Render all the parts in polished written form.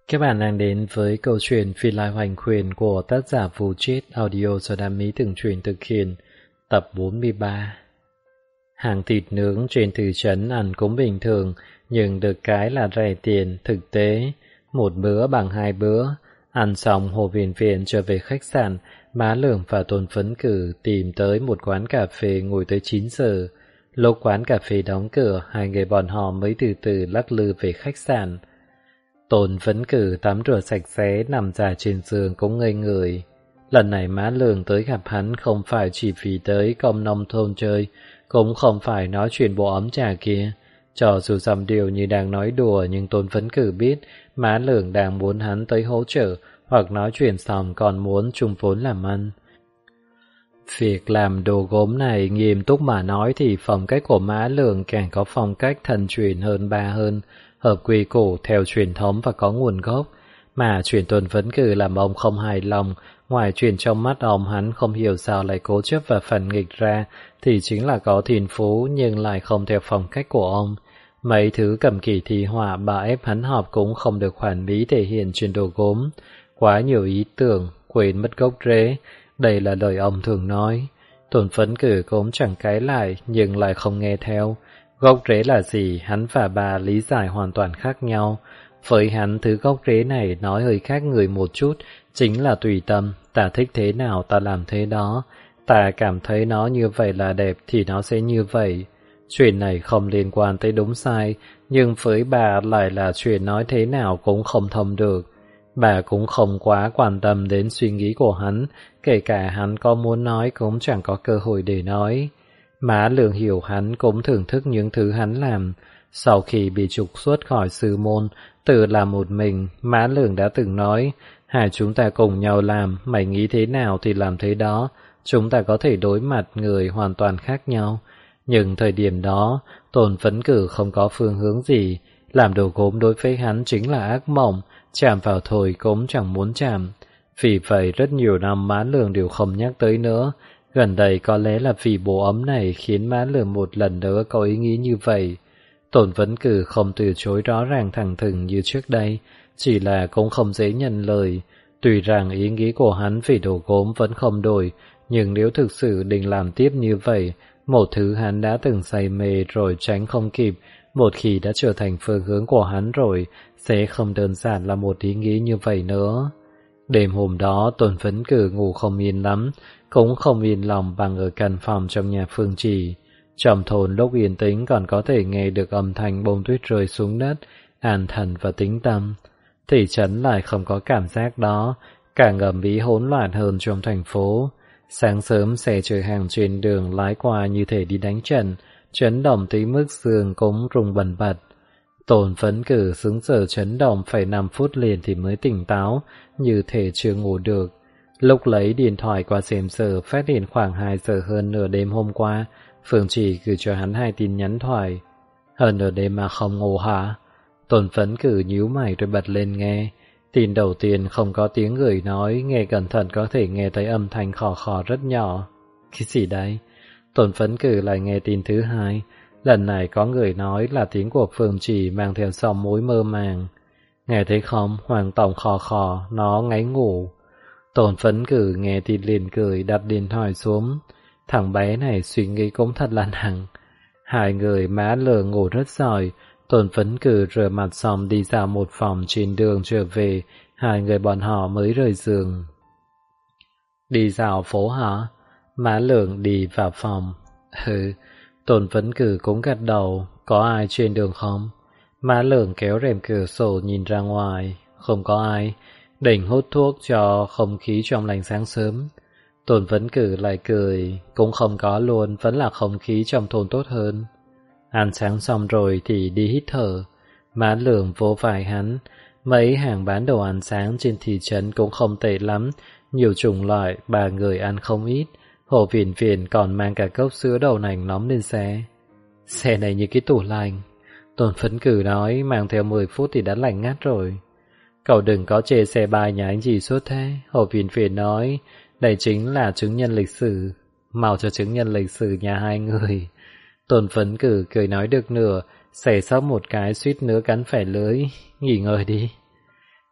Các bạn đang đến với câu chuyện Phi Lai Hoành Quyền của tác giả Vũ Chết audio do Đam Mỹ Từng Truyền thực hiện, tập 43. Hàng thịt nướng trên thị trấn ăn cũng bình thường, nhưng được cái là rẻ tiền, thực tế. Một bữa bằng hai bữa. Ăn xong Hồ Viền Viền trở về khách sạn, Má Lường và Tôn Phấn Cử tìm tới một quán cà phê ngồi tới 9 giờ. Lúc quán cà phê đóng cửa, hai người bọn họ mới từ từ lắc lư về khách sạn. Tôn Phấn Cử tắm rửa sạch sẽ nằm dài trên giường cũng ngây người. Lần này Má Lường tới gặp hắn không phải chỉ vì tới công nông thôn chơi, cũng không phải nói chuyện bộ ấm trà kia. Cho dù dòng điều như đang nói đùa, nhưng Tôn Phấn Cử biết Má Lường đang muốn hắn tới hỗ trợ, hoặc nói chuyện xong còn muốn chung vốn làm ăn. Việc làm đồ gốm này nghiêm túc mà nói thì phong cách của Má Lường càng có phong cách thần truyền hơn ba hơn, hợp quy củ theo truyền thống và có nguồn gốc. Mà chuyện Tôn Phấn Cử làm ông không hài lòng, ngoài chuyện trong mắt ông hắn không hiểu sao lại cố chấp và phản nghịch ra, thì chính là có thiên phú nhưng lại không theo phong cách của ông. Mấy thứ cầm kỳ thi họa bà ép hắn học cũng không được hoàn mỹ thể hiện trên đồ gốm. Quá nhiều ý tưởng, quên mất gốc rễ, đây là lời ông thường nói. Tôn Phấn Cử cũng chẳng cãi lại nhưng lại không nghe theo. Gốc rễ là gì hắn và bà lý giải hoàn toàn khác nhau. Với hắn thứ gốc rễ này nói hơi khác người một chút, chính là tùy tâm, ta thích thế nào ta làm thế đó. Ta cảm thấy nó như vậy là đẹp thì nó sẽ như vậy. Chuyện này không liên quan tới đúng sai, nhưng với bà lại là chuyện nói thế nào cũng không thông được. Bà cũng không quá quan tâm đến suy nghĩ của hắn, kể cả hắn có muốn nói cũng chẳng có cơ hội để nói. Má Lường hiểu hắn cũng thưởng thức những thứ hắn làm. Sau khi bị trục xuất khỏi sư môn, tự làm một mình, Má Lường đã từng nói, hai chúng ta cùng nhau làm, mày nghĩ thế nào thì làm thế đó, chúng ta có thể đối mặt người hoàn toàn khác nhau. Nhưng thời điểm đó, Tôn Phấn Cử không có phương hướng gì, làm đồ gốm đối với hắn chính là ác mộng, chạm vào thôi cũng chẳng muốn chạm. Vì vậy rất nhiều năm Má Lường đều không nhắc tới nữa. Gần đây có lẽ là vì bộ ấm này khiến Má Lường một lần nữa có ý nghĩ như vậy. Tôn Phấn Cử không từ chối rõ ràng thẳng thừng như trước đây, chỉ là cũng không dễ nhận lời. Tuy rằng ý nghĩ của hắn về đồ gốm vẫn không đổi, nhưng nếu thực sự định làm tiếp như vậy, một thứ hắn đã từng say mê rồi tránh không kịp, một khi đã trở thành phương hướng của hắn rồi, sẽ không đơn giản là một ý nghĩ như vậy nữa. Đêm hôm đó Tôn Phấn Cử ngủ không yên lắm, cũng không yên lòng bằng ở căn phòng trong nhà Phương Trì. Trong thôn lúc yên tĩnh còn có thể nghe được âm thanh bông tuyết rơi xuống đất, an thần và tĩnh tâm. Thị trấn lại không có cảm giác đó, càng ầm ĩ hỗn loạn hơn trong thành phố. Sáng sớm xe chở hàng trên đường lái qua như thể đi đánh trận, chấn động tới mức xương cũng rung bần bật. Tôn Phấn Cử xứng sở chấn động phải 5 phút liền thì mới tỉnh táo, như thể chưa ngủ được. Lúc lấy điện thoại qua xem giờ phát hiện khoảng 2 giờ hơn nửa đêm hôm qua, Phương Trì gửi cho hắn 2 tin nhắn thoại. Hơn nửa đêm mà không ngủ hả? Tôn Phấn Cử nhíu mày rồi bật lên nghe. Tin đầu tiên không có tiếng người nói, nghe cẩn thận có thể nghe thấy âm thanh khò khò rất nhỏ. Cái gì đấy? Tôn Phấn Cử lại nghe tin thứ hai. Lần này có người nói là tiếng của Phương Trì mang theo giọng mối mơ màng. Nghe thấy không? Hoàng Tổng khò khò, nó ngáy ngủ. Tôn Phấn Cử nghe tin liền cười, đặt điện thoại xuống. Thằng bé này suy nghĩ cũng thật là nặng. Hai người Má Lường ngủ rất giỏi. Tôn Phấn Cử rửa mặt xong đi dạo một vòng trên đường trở về, hai người bọn họ mới rời giường. Đi dạo phố hả? Má Lường đi vào phòng. Tôn Phấn Cử cũng gật đầu. Có ai trên đường không? Má Lường kéo rèm cửa sổ nhìn ra ngoài. Không có ai. Định hút thuốc cho không khí trong lành sáng sớm. Tôn Phấn Cử lại cười. Cũng không có luôn, vẫn là không khí trong thôn tốt hơn. Ăn sáng xong rồi thì đi hít thở. Má Lường vỗ vai hắn. Mấy hàng bán đồ ăn sáng trên thị trấn cũng không tệ lắm. Nhiều chủng loại, 3 người ăn không ít. Hồ Viền Viền còn mang cả cốc sữa đậu nành nóng lên xe. Xe này như cái tủ lạnh. Tôn Phấn Cử nói mang theo 10 phút thì đã lạnh ngắt rồi. Cậu đừng có chê xe ba nhà anh gì suốt thế. Hồ Viền Viền nói đây chính là chứng nhân lịch sử. Mau cho chứng nhân lịch sử nhà hai người. Tôn Phấn Cử cười nói được nửa, xẻ sót một cái suýt nữa cắn phải lưới. Nghỉ ngơi đi.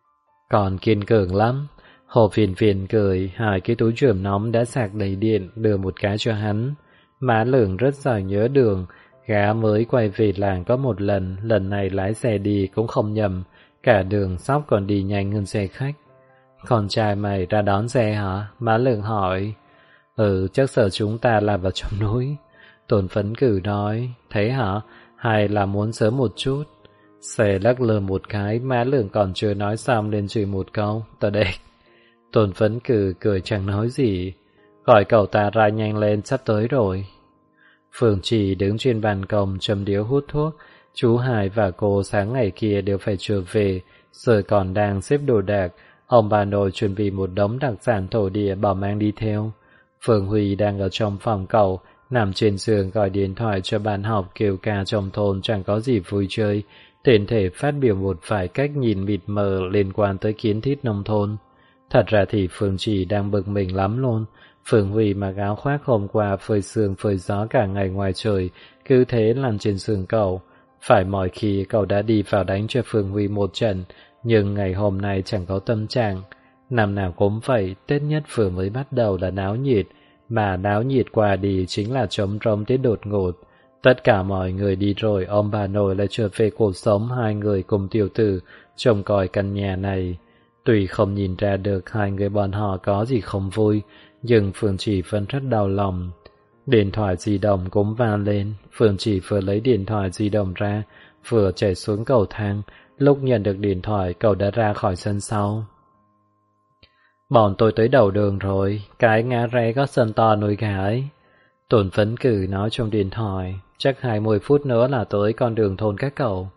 Còn kiên cường lắm. Hồ Phiền Phiền cười, hai cái túi chườm nóng đã sạc đầy điện, đưa một cái cho hắn. Má Lường rất giỏi nhớ đường, gã mới quay về làng có một lần này lái xe đi cũng không nhầm, cả đường sóc còn đi nhanh hơn xe khách. Con trai mày ra đón xe hả? Má Lường hỏi. Chắc sợ chúng ta là vào trong núi. Tôn Phấn Cử nói, thế hả? Hay là muốn sớm một chút? Xe lắc lơ một cái, Má Lường còn chưa nói xong lên chửi một câu, tao đây. Tôn Phấn Cử cười chẳng nói gì, gọi cậu ta ra nhanh lên, sắp tới rồi. Phương Trì đứng trên ban công châm điếu hút thuốc, chú Hải và cô sáng ngày kia đều phải trở về, giờ còn đang xếp đồ đạc, ông bà nội chuẩn bị một đống đặc sản thổ địa bảo mang đi theo. Phương Huy đang ở trong phòng cậu, nằm trên giường gọi điện thoại cho bạn học kêu ca trong thôn chẳng có gì vui chơi, tiện thể phát biểu một vài cách nhìn mịt mờ liên quan tới kiến thiết nông thôn. Thật ra thì Phương Trì đang bực mình lắm luôn. Phương Huy mặc áo khoác hôm qua phơi sương phơi gió cả ngày ngoài trời, cứ thế lăn trên giường cậu. Phải mọi khi cậu đã đi vào đánh cho Phương Huy một trận, nhưng ngày hôm nay chẳng có tâm trạng. Năm nào cũng vậy, Tết nhất vừa mới bắt đầu là náo nhiệt, mà náo nhiệt qua đi chính là trống rỗng tới đột ngột. Tất cả mọi người đi rồi, ông bà nội lại trở về cuộc sống hai người cùng tiểu tử trông coi căn nhà này. Tuy không nhìn ra được hai người bọn họ có gì không vui, nhưng Phương Chỉ vẫn rất đau lòng. Điện thoại di động cũng vang lên, Phương Chỉ vừa lấy điện thoại di động ra, vừa chạy xuống cầu thang. Lúc nhận được điện thoại, cậu đã ra khỏi sân sau. Bọn tôi tới đầu đường rồi, cái ngã rẽ có sân to nuôi gà ấy. Tôn Phấn Cử nói trong điện thoại, chắc 20 phút nữa là tới con đường thôn các cậu.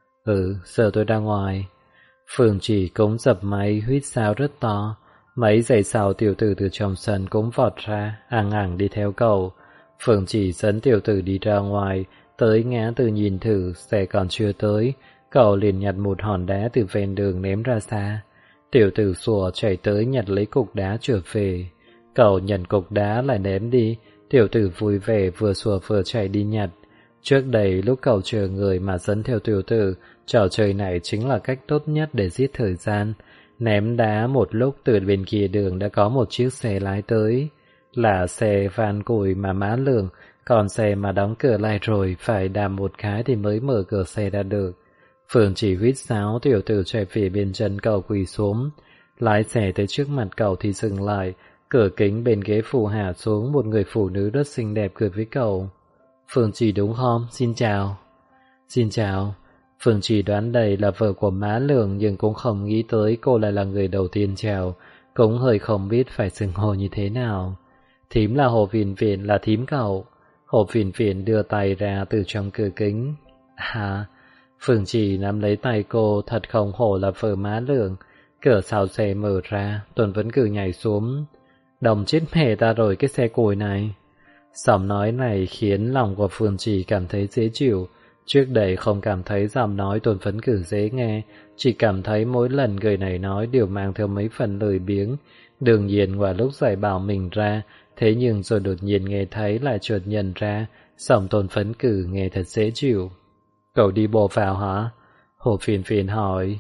Giờ tôi ra ngoài. Phương Chỉ cũng dập máy huýt sáo rất to. Mấy giây sau tiểu tử từ trong sân cũng vọt ra, ẳng đi theo cậu. Phương Chỉ dẫn tiểu tử đi ra ngoài, tới ngã tư nhìn thử, xe còn chưa tới. Cậu liền nhặt một hòn đá từ ven đường ném ra xa. Tiểu tử sủa chạy tới nhặt lấy cục đá trở về. Cậu nhận cục đá lại ném đi, tiểu tử vui vẻ vừa sủa vừa chạy đi nhặt. Trước đây lúc cậu chờ người mà dẫn theo tiểu tử, trò chơi này chính là cách tốt nhất để giết thời gian. Ném đá một lúc từ bên kia đường đã có một chiếc xe lái tới. Là xe van củi mà Má Lường, còn xe mà đóng cửa lại rồi phải đạp một cái thì mới mở cửa xe ra được. Phương chỉ huýt sáo, tiểu tử chạy về bên chân cậu quỳ xuống. Lái xe tới trước mặt cậu thì dừng lại, cửa kính bên ghế phụ hạ xuống một người phụ nữ rất xinh đẹp cười với cậu. Phương Chỉ đúng không? Xin chào. Xin chào. Phương Chỉ đoán đây là vợ của Má Lường nhưng cũng không nghĩ tới cô lại là người đầu tiên chào, cũng hơi không biết phải xưng hô như thế nào. Thím là Hồ Phiền Phiền, là thím cậu. Hồ Phiền Phiền đưa tay ra từ trong cửa kính. À, Phương Chỉ nắm lấy tay cô, thật không hổ là vợ Má Lường. Cửa sau xe mở ra, Tuấn vẫn cứ nhảy xuống. Đồng chết mẹ ta rồi cái xe củi này. Giọng nói này khiến lòng của Phương Chỉ cảm thấy dễ chịu. Trước đây không cảm thấy giọng nói Tôn Phấn Cử dễ nghe, chỉ cảm thấy mỗi lần người này nói đều mang theo mấy phần lười biếng. Đương nhiên ngoài lúc giải bảo mình ra, thế nhưng rồi đột nhiên nghe thấy lại chợt nhận ra, giọng Tôn Phấn Cử nghe thật dễ chịu. Cậu đi bộ vào hả? Hồ Phiền Phiền hỏi.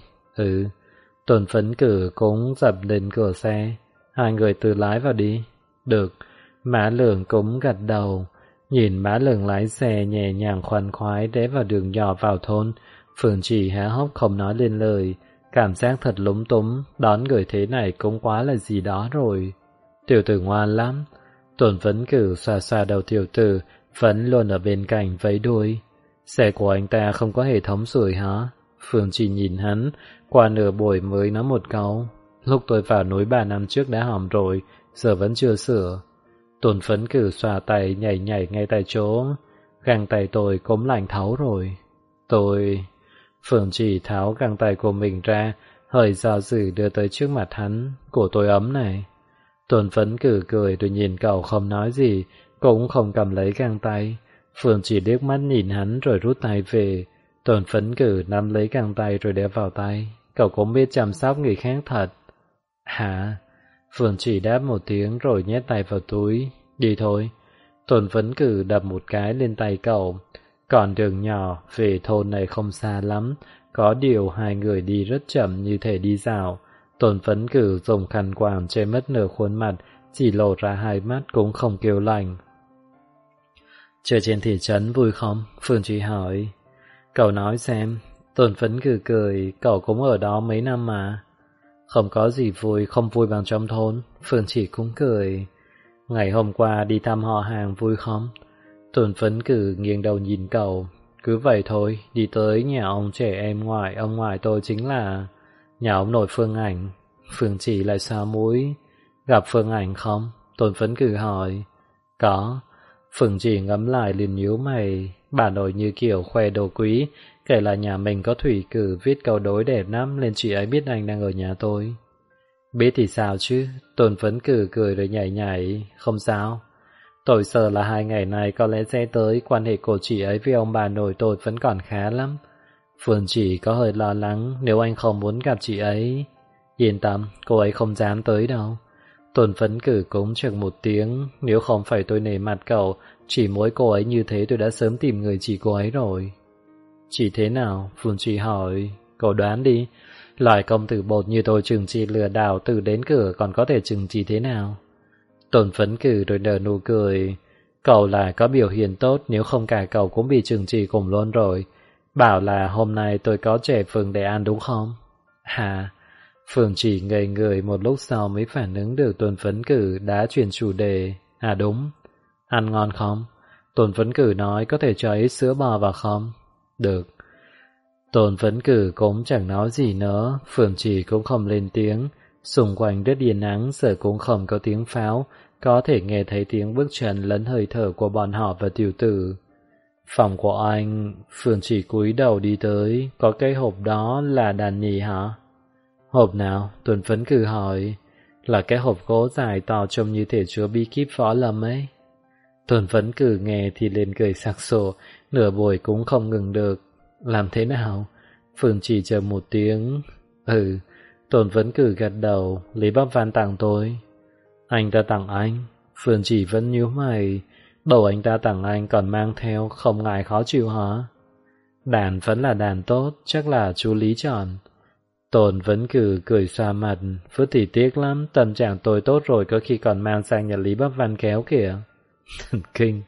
Tôn Phấn Cử cũng dập lên cửa xe. Hai người tự lái vào đi. Được. Má Lường cũng gật đầu. Nhìn Má Lường lái xe nhẹ nhàng khoan khoái rẽ vào đường nhỏ vào thôn, Phương Chỉ há hốc không nói lên lời. Cảm giác thật lúng túng, đón người thế này cũng quá là gì đó rồi. Tiểu tử ngoan lắm. Tôn Phấn Cử xoa xoa đầu tiểu tử, vẫn luôn ở bên cạnh vẫy đuôi. Xe của anh ta không có hệ thống sưởi hả? Phương Chỉ nhìn hắn, qua nửa buổi mới nói một câu. Lúc tôi vào núi 3 năm trước đã hỏng rồi, giờ vẫn chưa sửa. Tôn Phấn Cử xòa tay nhảy ngay tại chỗ. Găng tay tôi cũng lạnh thấu rồi. Phương Chỉ tháo găng tay của mình ra, hơi do dự đưa tới trước mặt hắn. Của tôi ấm này. Tôn Phấn Cử cười rồi nhìn cậu không nói gì, cũng không cầm lấy găng tay. Phương Chỉ liếc mắt nhìn hắn rồi rút tay về. Tôn Phấn Cử nắm lấy găng tay rồi đeo vào tay. Cậu cũng biết chăm sóc người khác thật. Hả? Phương Chỉ đáp một tiếng rồi nhét tay vào túi. Đi thôi. Tôn Phấn Cử đập một cái lên tay cậu. Còn đường nhỏ về thôn này không xa lắm, có điều hai người đi rất chậm như thể đi dạo. Tôn Phấn Cử dùng khăn quàng che mất nửa khuôn mặt, chỉ lộ ra hai mắt cũng không kêu lành. Chơi trên thị trấn vui không? Phương Trì hỏi. Cậu nói xem. Tôn Phấn Cử cười, cậu cũng ở đó mấy năm mà. Không có gì vui, không vui bằng trong thôn. Phương Trì cũng cười. Ngày hôm qua đi thăm họ hàng vui không? Tôn Phấn Cử nghiêng đầu nhìn cậu. Cứ vậy thôi, đi tới nhà ông trẻ em ngoại, ông ngoại tôi chính là nhà ông nội Phương Ảnh. Phương Trì lại xóa mũi. Gặp Phương Ảnh không? Tôn Phấn Cử hỏi. Có. Phương Trì ngắm lại liền nhíu mày. Bà nội như kiểu khoe đồ quý, kể là nhà mình có thủy cử viết câu đối đẹp lắm, nên chị ấy biết anh đang ở nhà tôi. Biết thì sao chứ? Tôn Phấn Cử cười rồi nhảy nhảy. Không sao. Tôi sợ là 2 ngày này có lẽ sẽ tới, quan hệ của chị ấy với ông bà nội tôi vẫn còn khá lắm. Phương Chỉ có hơi lo lắng nếu anh không muốn gặp chị ấy. Yên tâm, cô ấy không dám tới đâu. Tôn Phấn Cử cũng chừng một tiếng. Nếu không phải tôi nể mặt cậu, chỉ mỗi cô ấy như thế tôi đã sớm tìm người chỉ cô ấy rồi. Chỉ thế nào? Phương Chỉ hỏi. Cậu đoán đi, loại công tử bột như tôi trừng trị lừa đảo từ đến cửa còn có thể trừng trị thế nào? Tôn Phấn Cử rồi nở nụ cười. Cậu là có biểu hiện tốt, nếu không cả cậu cũng bị trừng trị cùng luôn rồi. Bảo là hôm nay tôi có chè phường để ăn đúng không? Hả? Phương Chỉ ngây người một lúc sau mới phản ứng được Tôn Phấn Cử đã chuyển chủ đề. À đúng. Ăn ngon không? Tôn Phấn Cử nói có thể cho ít sữa bò vào không? Được. Tôn Phấn Cử cũng chẳng nói gì nữa, Phương Chỉ cũng không lên tiếng. Xung quanh đất yên ắng giờ cũng không có tiếng pháo, có thể nghe thấy tiếng bước chân lẫn hơi thở của bọn họ và tiểu tử. Phòng của anh, Phương Chỉ cúi đầu đi tới, có cái hộp đó là đàn nhị hả? Hộp nào? Tôn Phấn Cử hỏi. Là cái hộp gỗ dài to trông như thể chứa bí kíp võ lâm ấy. Tôn Phấn Cử nghe thì lên cười sặc sổ, nửa buổi cũng không ngừng được. Làm thế nào? Phương Chỉ chờ một tiếng. Tôn Phấn Cử gật đầu. Lý Bắp Văn tặng tôi. Anh ta tặng anh? Phương Chỉ vẫn nhíu mày. Đồ anh ta tặng anh còn mang theo, không ngại khó chịu hả? Đàn vẫn là đàn tốt, chắc là chú Lý chọn. Tôn Phấn Cử cười xoa mặt. Phước thì tiếc lắm, tâm trạng tôi tốt rồi, có khi còn mang sang nhà Lý Bắp Văn kéo kìa. Kinh.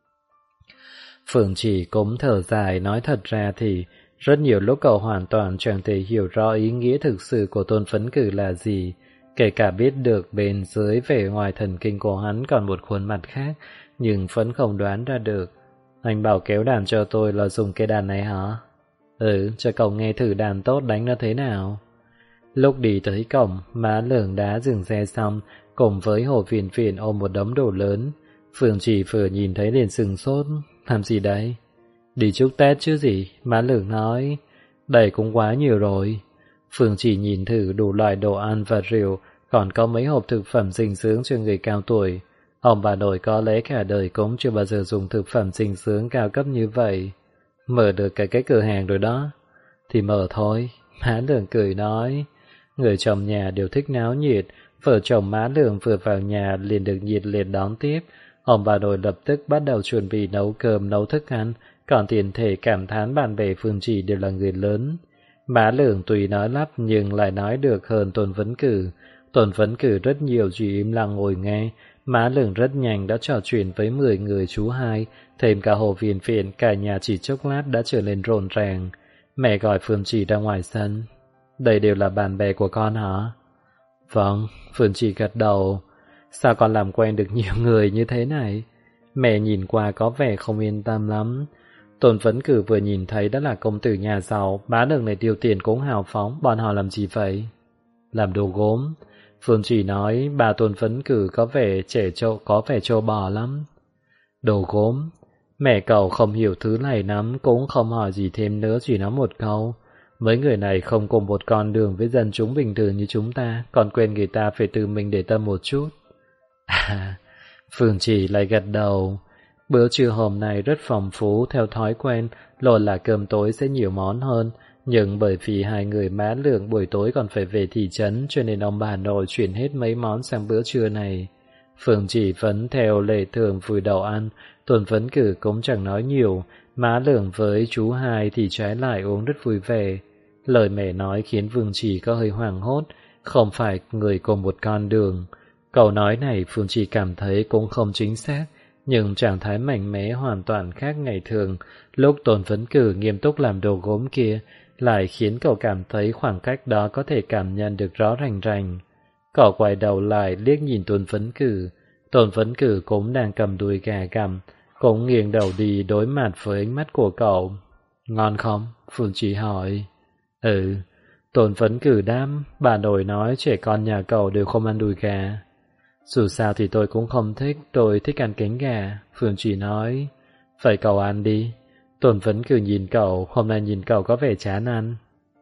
Phương Chỉ cũng thở dài, nói thật ra thì rất nhiều lúc cậu hoàn toàn chẳng thể hiểu rõ ý nghĩa thực sự của Tôn Phấn Cử là gì, kể cả biết được bên dưới vẻ ngoài thần kinh của hắn còn một khuôn mặt khác, nhưng vẫn không đoán ra được. Anh bảo kéo đàn cho tôi là dùng cái đàn này hả? Cho cậu nghe thử đàn tốt đánh nó thế nào. Lúc đi tới cổng, Má Lường đã dừng xe xong, cùng với Hồ Phiền Phiền ôm một đống đồ lớn. Phương Chỉ vừa nhìn thấy liền sừng sốt. Làm gì đấy? Đi chúc Tết chứ gì? Má Lường nói. Đây cũng quá nhiều rồi. Phương Chỉ nhìn thử đủ loại đồ ăn và rượu, còn có mấy hộp thực phẩm dinh dưỡng cho người cao tuổi. Ông bà nội có lẽ cả đời cũng chưa bao giờ dùng thực phẩm dinh dưỡng cao cấp như vậy. Mở được cả cái cửa hàng rồi đó. Thì mở thôi. Má Lường cười nói. Người chồng nhà đều thích náo nhiệt. Vợ chồng Má Lường vừa vào nhà liền được nhiệt liệt đón tiếp. Ông bà nội lập tức bắt đầu chuẩn bị nấu cơm nấu thức ăn, còn tiền thể cảm thán bạn bè Phương Chỉ đều là người lớn. Má Lường tùy nói lắp nhưng lại nói được hơn Tôn Phấn Cử. Tôn Phấn Cử rất nhiều chỉ im lặng ngồi nghe. Má Lường rất nhanh đã trò chuyện với 10 người chú hai, thêm cả Hồ Phiền Phiền, cả nhà chỉ chốc lát đã trở nên rộn ràng. Mẹ gọi Phương Chỉ ra ngoài sân. Đây đều là bạn bè của con hả? Vâng, Phương Chỉ gật đầu. Sao con làm quen được nhiều người như thế này? Mẹ nhìn qua có vẻ không yên tâm lắm. Tôn Phấn Cử vừa nhìn thấy đã là công tử nhà giàu, Bá Đường này tiêu tiền cũng hào phóng, bọn họ làm gì vậy? Làm đồ gốm. Phương Chỉ nói bà Tôn Phấn Cử có vẻ trẻ trâu, có vẻ trâu bò lắm. Đồ gốm. Mẹ cậu không hiểu thứ này lắm, cũng không hỏi gì thêm nữa, chỉ nói một câu. Mấy người này không cùng một con đường với dân chúng bình thường như chúng ta, còn quên người ta phải tự mình để tâm một chút. Phương Chỉ lại gật đầu. Bữa trưa hôm nay rất phong phú, theo thói quen, luôn là cơm tối sẽ nhiều món hơn, nhưng bởi vì hai người Má Lường buổi tối còn phải về thị trấn, cho nên ông bà nội chuyển hết mấy món sang bữa trưa này. Phương Chỉ vẫn theo lệ thường vùi đầu ăn, Tôn Phấn Cử cũng chẳng nói nhiều, Má Lường với chú hai thì trái lại uống rất vui vẻ. Lời mẹ nói khiến Phương Chỉ có hơi hoảng hốt, không phải người cùng một con đường. Câu nói này Phương Trì cảm thấy cũng không chính xác, nhưng trạng thái mạnh mẽ hoàn toàn khác ngày thường. Lúc Tôn Vấn Cử nghiêm túc làm đồ gốm kia, lại khiến cậu cảm thấy khoảng cách đó có thể cảm nhận được rõ rành rành. Cậu quay đầu lại liếc nhìn Tôn Vấn Cử. Tôn Vấn Cử cũng đang cầm đùi gà gặm, cũng nghiêng đầu đi đối mặt với ánh mắt của cậu. Ngon không? Phương Trì hỏi. Ừ. Tôn Vấn Cử đáp, bà nội nói trẻ con nhà cậu đều không ăn đùi gà. Dù sao thì tôi cũng không thích, tôi thích ăn cánh gà. Phương Trì nói. Vậy cậu ăn đi. Tôn Vấn Cử nhìn cậu, hôm nay nhìn cậu có vẻ chán ăn.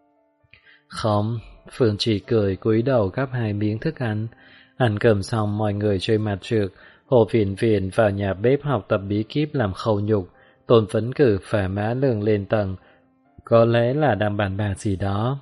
Không. Phương Trì cười cúi đầu gắp 2 miếng thức ăn. Ăn cơm xong mọi người chơi mặt trược. Hồ Phiền Phiền vào nhà bếp học tập bí kíp làm khâu nhục. Tôn Vấn Cử và Mã Lường lên tầng. Có lẽ là đang bàn bạc gì đó.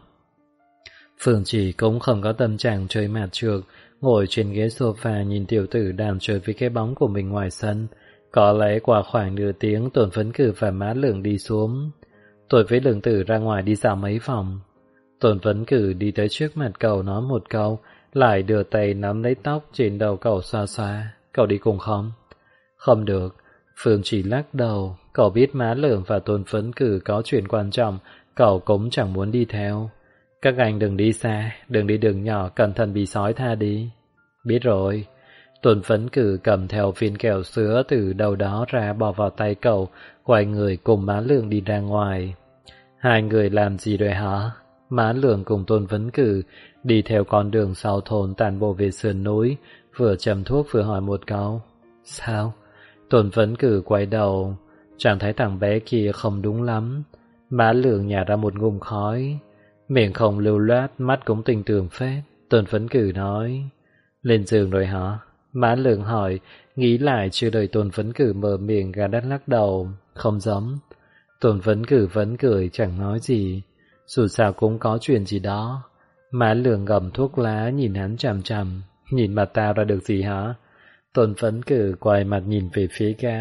Phương Trì cũng không có tâm trạng chơi mặt trược, ngồi trên ghế sofa nhìn tiểu tử đang chơi với cái bóng của mình ngoài sân. Có lẽ qua khoảng nửa tiếng Tôn Vấn Cử và Mã Lường đi xuống. Tôi với Lường Tử ra ngoài đi dạo mấy vòng. Tôn Vấn Cử đi tới trước mặt cậu nói một câu, lại đưa tay nắm lấy tóc trên đầu cậu xoa xoa. Cậu đi cùng không? Không được. Phương Trì lắc đầu. Cậu biết Mã Lường và Tôn Vấn Cử có chuyện quan trọng, cậu cũng chẳng muốn đi theo. Các anh đừng đi xa, đừng đi đường nhỏ, cẩn thận bị sói tha đi. Biết rồi. Tôn Vấn Cử cầm theo viên kẹo sữa từ đâu đó ra bỏ vào tay cậu, quay người cùng Mã Lường đi ra ngoài. Hai người làm gì rồi hả? Mã Lường cùng Tôn Vấn Cử đi theo con đường sau thôn tản bộ về sườn núi, vừa châm thuốc vừa hỏi một câu. Sao? Tôn Vấn Cử quay đầu, chẳng thấy thằng bé kia không đúng lắm. Mã Lường nhả ra một ngụm khói, miệng không lưu loát, mắt cũng tinh tường phết. Tôn Vấn Cử nói, lên giường rồi hả? Mã Lường hỏi, nghĩ lại chưa đợi Tôn Vấn Cử mở miệng, gà đắt lắc đầu, không giống. Tôn Vấn Cử vẫn cười chẳng nói gì, dù sao cũng có chuyện gì đó. Mã Lường gầm thuốc lá nhìn hắn chằm chằm, nhìn mặt tao ra được gì hả? Tôn Vấn Cử quay mặt nhìn về phía gã.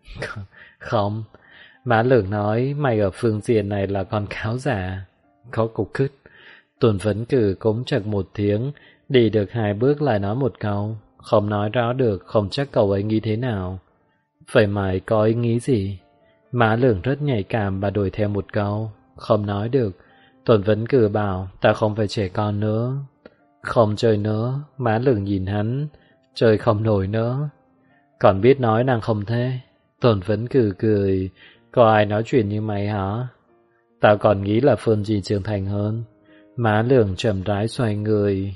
Không. Mã Lường nói, mày ở phương diện này là con cáo giả. Có cục cứt. Tôn Vấn Cử cũng chật một tiếng, đi được 2 bước lại nói một câu. Không nói rõ được, không chắc cậu ấy nghĩ thế nào. Vậy mày có ý nghĩ gì? Mã Lường rất nhạy cảm và đổi theo một câu. Không nói được. Tôn Vấn Cử bảo, ta không phải trẻ con nữa. Không chơi nữa. Mã Lường nhìn hắn, chơi không nổi nữa. Còn biết nói nàng không thế. Tôn Vấn Cử cười, có ai nói chuyện như mày hả? Tao còn nghĩ là Phương Trì trưởng thành hơn. Mã Lường chậm rãi xoay người,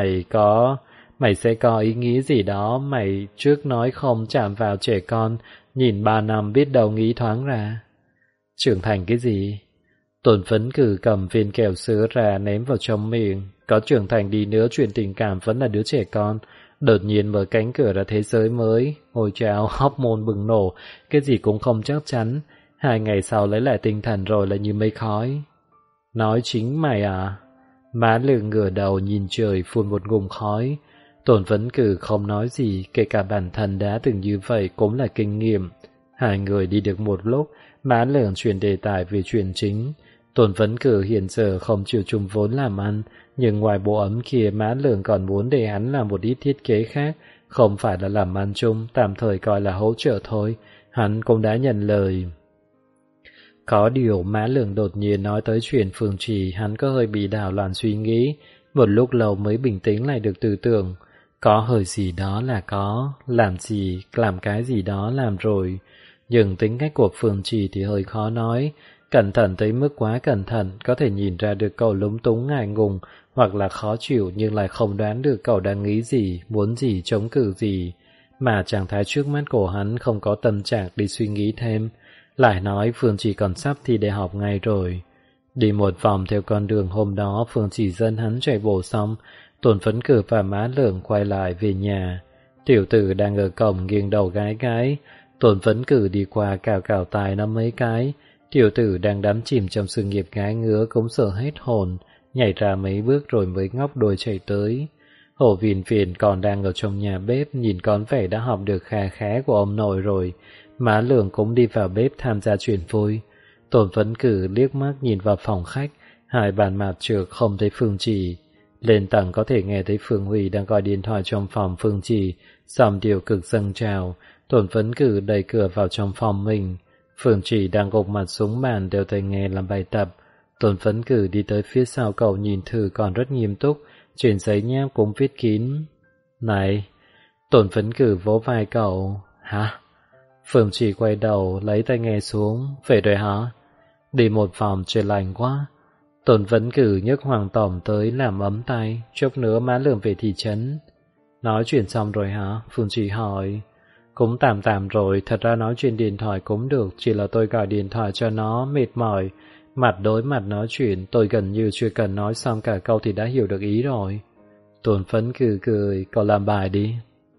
mày sẽ có ý nghĩ gì đó, mày trước nói không chạm vào trẻ con, nhìn 3 năm biết đâu nghĩ thoáng ra. Trưởng thành cái gì? Tôn Vấn Cử cầm viên kẹo sữa ra ném vào trong miệng, có trưởng thành đi nữa chuyện tình cảm vẫn là đứa trẻ con. Đột nhiên mở cánh cửa ra thế giới mới, ôi chao, hormone bừng nổ, cái gì cũng không chắc chắn. 2 ngày sau lấy lại tinh thần rồi là như mây khói. Nói chính mày à? Mã Lường ngửa đầu nhìn trời phun một ngụm khói. Tôn Vấn Cử không nói gì, kể cả bản thân đã từng như vậy cũng là kinh nghiệm. 2 người đi được một lúc, Mã Lường chuyển đề tài về chuyện chính. Tôn Vấn Cử hiện giờ không chịu chung vốn làm ăn, nhưng ngoài bộ ấm kia Mã Lường còn muốn để hắn làm một ít thiết kế khác, không phải là làm ăn chung, tạm thời coi là hỗ trợ thôi. Hắn cũng đã nhận lời. Có điều Mã Lường đột nhiên nói tới chuyện Phương Trì, hắn có hơi bị đảo loạn suy nghĩ, một lúc lâu mới bình tĩnh lại được tư tưởng. Có hơi gì đó là có, làm gì, làm cái gì đó làm rồi. Nhưng tính cách của Phương Trì thì hơi khó nói, cẩn thận tới mức quá cẩn thận, có thể nhìn ra được cậu lúng túng ngại ngùng, hoặc là khó chịu nhưng lại không đoán được cậu đang nghĩ gì, muốn gì, chống cự gì. Mà trạng thái trước mắt của hắn không có tâm trạng đi suy nghĩ thêm. Lại nói Phương Trì còn sắp thi đại học ngay rồi. Đi một vòng theo con đường hôm đó, Phương Trì dẫn hắn chạy bộ xong, Tôn Vấn Cử và Mã Lường quay lại về nhà. Tiểu tử đang ở cổng nghiêng đầu gái gái, Tôn Vấn Cử đi qua cào cào tai nó mấy cái. Tiểu tử đang đắm chìm trong sự nghiệp gái ngứa cũng sợ hết hồn, nhảy ra mấy bước rồi mới ngóc đuôi chạy tới. Hồ Phiền Phiền còn đang ở trong nhà bếp, nhìn con vẻ đã học được kha khá của ông nội rồi. Mã Lường cũng đi vào bếp tham gia chuyện vui. Tôn Vấn Cử liếc mắt nhìn vào phòng khách, 2 bàn mặt trược không thấy Phương Trì. Lên tầng có thể nghe thấy Phương Huy đang gọi điện thoại trong phòng Phương Trì, dòng điều cực dâng trào. Tôn Phấn Cử đẩy cửa vào trong phòng mình. Phương Trì đang gục mặt xuống bàn đeo tai nghe làm bài tập. Tôn Phấn Cử đi tới phía sau cậu nhìn thử còn rất nghiêm túc, trên giấy nháp cũng viết kín. Này! Tôn Phấn Cử vỗ vai cậu. Hả? Phương Trì quay đầu lấy tai nghe xuống. Về rồi hả? Đi một vòng trời lạnh quá. Tôn Phấn Cử nhấc Hoàng Tổng tới làm ấm tay, chốc nữa má Lượm về thị trấn. Nói chuyện xong rồi hả? Phương Trì hỏi. Cũng tạm tạm rồi, thật ra nói chuyện điện thoại cũng được, chỉ là tôi gọi điện thoại cho nó mệt mỏi. Mặt đối mặt nói chuyện, tôi gần như chưa cần nói xong cả câu thì đã hiểu được ý rồi. Tôn Phấn Cử cười, cậu làm bài đi.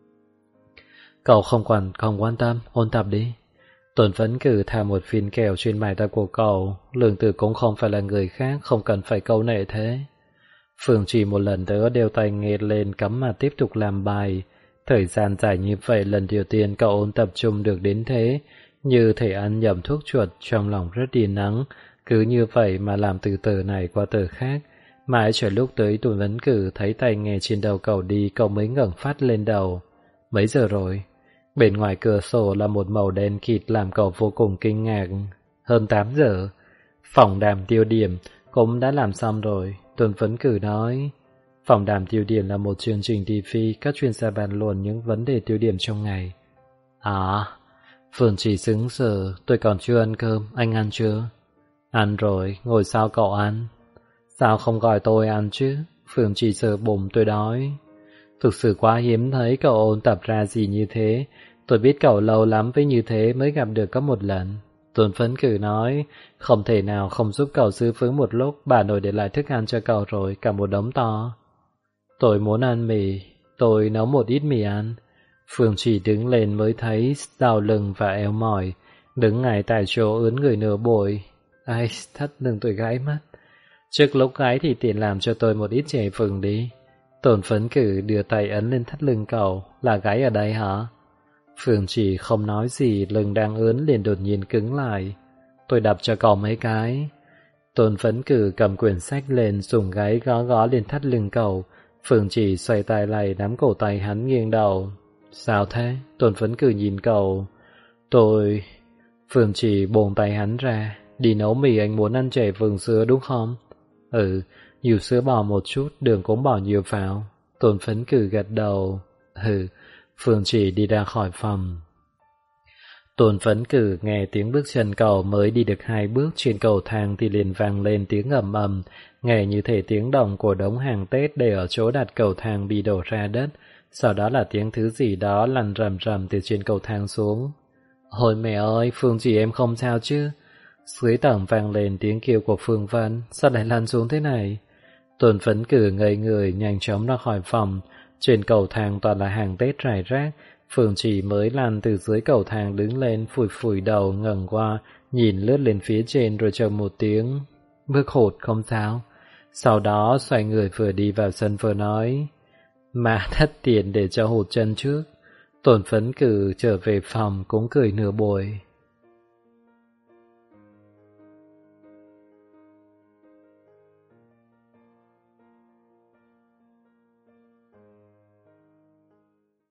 Cậu không quan tâm, ôn tập đi. Tôn Phấn Cử thả một viên kẹo trên bài tập của cậu, Lương Tử cũng không phải là người khác, không cần phải câu nệ thế. Phương Trì một lần nữa đeo tai nghe lên cắm mà tiếp tục làm bài. Thời gian dài như vậy lần đầu tiên cậu ôn tập trung được đến thế, như thể ăn nhầm thuốc chuột, trong lòng rất điên nắng. Cứ như vậy mà làm từ tờ này qua tờ khác. Mãi chờ lúc tới Tôn Phấn Cử thấy tai nghe trên đầu cậu đi, cậu mới ngẩng phát lên đầu. Mấy giờ rồi? Bên ngoài cửa sổ là một màu đen kịt làm cậu vô cùng kinh ngạc. Hơn 8 giờ. Phòng đàm tiêu điểm cũng đã làm xong rồi. Tôn Phấn Cử nói. Phòng đàm tiêu điểm là một chương trình TV, các chuyên gia bàn luận những vấn đề tiêu điểm trong ngày. À, Phương Trì sững sờ, tôi còn chưa ăn cơm, anh ăn chưa? Ăn rồi, ngồi sao cậu ăn? Sao không gọi tôi ăn chứ? Phương Trì sờ bụng, tôi đói. Thực sự quá hiếm thấy cậu ôn tập ra gì như thế. Tôi biết cậu lâu lắm với như thế mới gặp được có một lần. Tôn Phấn Cử nói, không thể nào không giúp cậu giữ vững một lúc, bà nội để lại thức ăn cho cậu rồi, cả một đống to. Tôi muốn ăn mì, tôi nấu một ít mì ăn. Phương Trì đứng lên mới thấy đau lưng và eo mỏi, đứng ngay tại chỗ ướn người nửa bội. Ai, thắt lưng tôi gãy mất. Trước lúc gãy thì tiện làm cho tôi một ít chè vừng đi. Tôn Phấn Cử đưa tay ấn lên thắt lưng cậu, là gãy ở đây hả? Phương Trì không nói gì, lưng đang ướn liền đột nhiên cứng lại. Tôi đập cho cậu mấy cái. Tôn Phấn Cử cầm quyển sách lên, dùng gáy gõ gõ lên thắt lưng cậu. Phương Trì xoay tay lại nắm cổ tay hắn nghiêng đầu. Sao thế? Tôn Phấn Cử nhìn cậu. Tôi... Phương Trì buông tay hắn ra. Đi nấu mì, anh muốn ăn chè vừng sữa đúng không? Ừ, nhiều sữa bò một chút, đường cũng bỏ nhiều vào. Tôn Phấn Cử gật đầu. Ừ, Phương Trì đi ra khỏi phòng. Tôn Phấn Cử nghe tiếng bước chân cậu mới đi được 2 bước trên cầu thang thì liền vang lên tiếng ầm ầm, nghe như thể tiếng động của đống hàng Tết để ở chỗ đặt cầu thang bị đổ ra đất, sau đó là tiếng thứ gì đó lăn rầm rầm từ trên cầu thang xuống. Ôi mẹ ơi, Phương Trì em không sao chứ? Dưới tầng vang lên tiếng kêu của Phương Vân, sao lại lăn xuống thế này? Tôn Phấn Cử ngây người nhanh chóng ra khỏi phòng, trên cầu thang toàn là hàng Tết rải rác. Phương Trì mới lăn từ dưới cầu thang đứng lên, phủi phủi đầu ngẩng qua, nhìn lướt lên phía trên rồi chợt một tiếng. Bước hụt không sao. Sau đó xoay người vừa đi vào sân vừa nói. Mà thất tiền để cho hụt chân trước. Tôn Phấn Cử trở về phòng cũng cười nửa buổi.